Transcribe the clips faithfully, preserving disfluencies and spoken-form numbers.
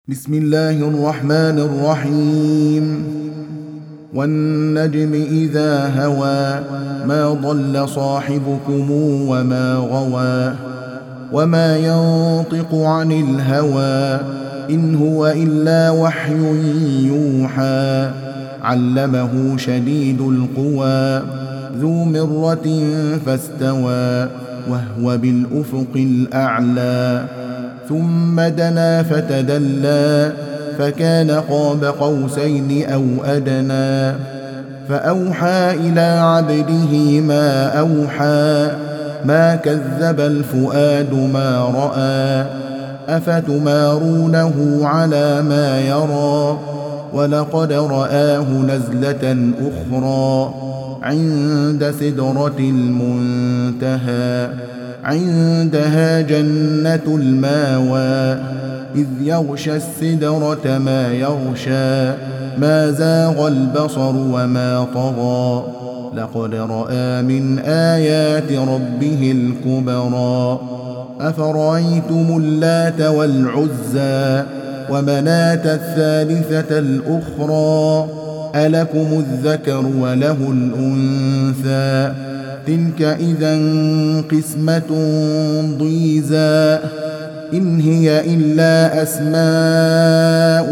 بسم الله الرحمن الرحيم والنجم إذا هوى ما ضل صاحبكم وما غوى وما ينطق عن الهوى إن هو إلا وحي يوحى علمه شديد القوى ذو مرة فاستوى وهو بالأفق الأعلى ثم دنا فتدلى فكان قاب قوسين أو أدنى فأوحى إلى عبده ما أوحى ما كذب الفؤاد ما رأى أفتمارونه على ما يرى ولقد رآه نزلة أخرى عند سدرة المنتهى عندها جنة الماوى إذ يغشى السدرة ما يغشى ما زاغ البصر وما طغى لقد رأى من آيات ربه الكبرى أفرأيتم اللات والعزى ومناة الثالثة الأخرى ألكم الذكر وله الأنثى تلك إذا قسمة ضيزى إن هي إلا أسماء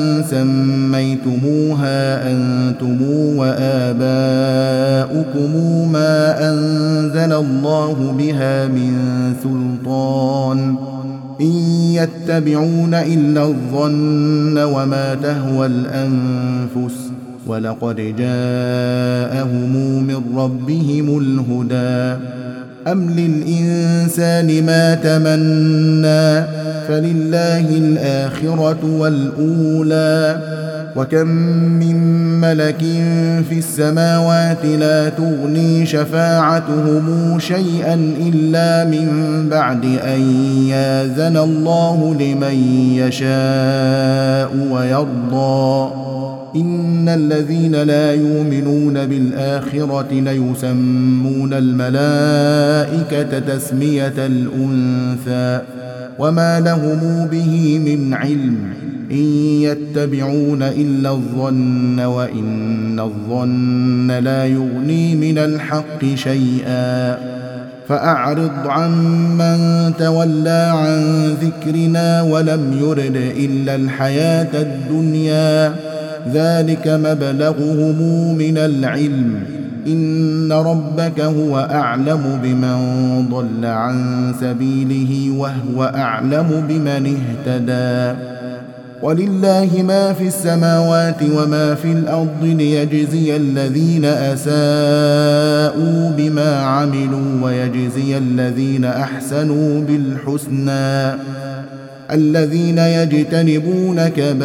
سميتموها أنتم وآباؤكم ما أنزل الله بها من سلطان إن يتبعون إلا الظن وما تهوى الأنفس ولقد جاءهم من ربهم الهدى أم للإنسان ما تمنى فلله الآخرة والأولى وكم من ملك في السماوات لا تغني شفاعتهم شيئا إلا من بعد أن يأذن الله لمن يشاء ويرضى إن الذين لا يؤمنون بالآخرة ليسمون الملائكة تسمية الأنثى وما لهم به من علم إن يتبعون إلا الظن وإن الظن لا يغني من الحق شيئا فأعرض عمن تولى عن ذكرنا ولم يرد إلا الحياة الدنيا ذلك مبلغهم من العلم إن ربك هو أعلم بمن ضل عن سبيله وهو أعلم بمن اهتدى ولله ما في السماوات وما في الأرض ليجزي الذين أساءوا بما عملوا ويجزي الذين أحسنوا بالحسنى الذين يجتنبون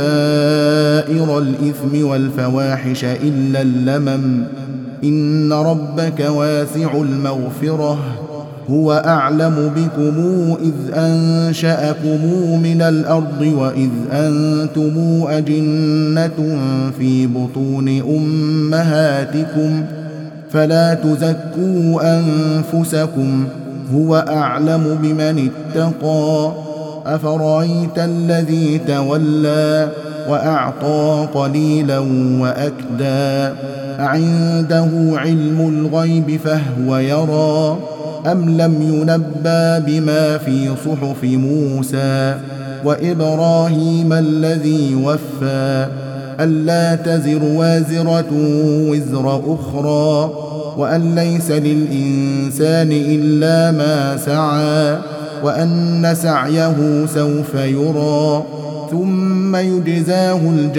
كبائر الإثم والفواحش إلا اللمم إن ربك واسع المغفرة هو أعلم بكم إذ أنشأكم من الأرض وإذ أنتم أجنة في بطون أمهاتكم فلا تزكوا أنفسكم هو أعلم بمن اتقى أفرأيت الذي تولى وأعطى قليلا وأكدى أعنده علم الغيب فهو يرى أم لم ينبأ بما في صحف موسى وإبراهيم الذي وفى ألا تزر وازرة وزر أخرى وأن ليس للإنسان إلا ما سعى وأن سعيه سوف يرى ثم يجزاه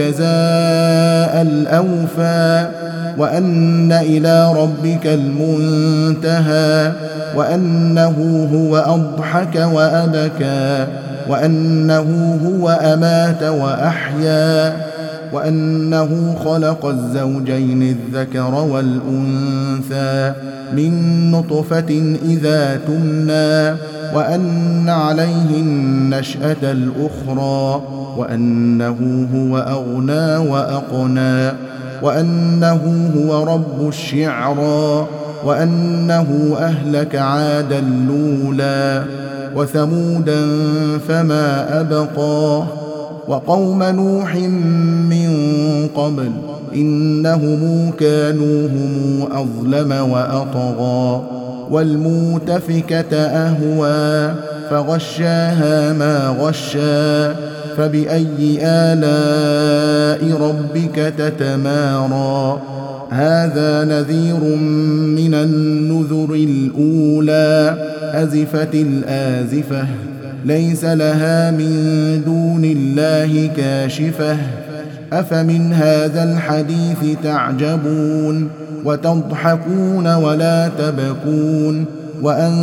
الجزاء الأوفى وأن إلى ربك المنتهى وأنه هو أضحك وأبكى وأنه هو أمات وأحيا وأنه خلق الزوجين الذكر والأنثى من نطفة إذا تمنى وأن عليه النشأة الأخرى وأنه هو أغنى وأقنى وأنه هو رب الشعرى وأنه أهلك عادا الأولى وثمودا فما أبقى وقوم نوح من قبل إنهم كانوا هم أظلم وأطغى والمؤتفكة أهوى فغشاها ما غشى فبأي آلاء ربك تتمارى هذا نذير من النذر الأولى أزفت الآزفة ليس لها من دون الله كاشفة أفمن هذا الحديث تعجبون وتضحكون ولا تبكون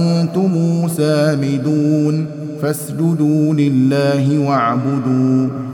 وأنتم سامدون فاسجدوا لله واعبدوا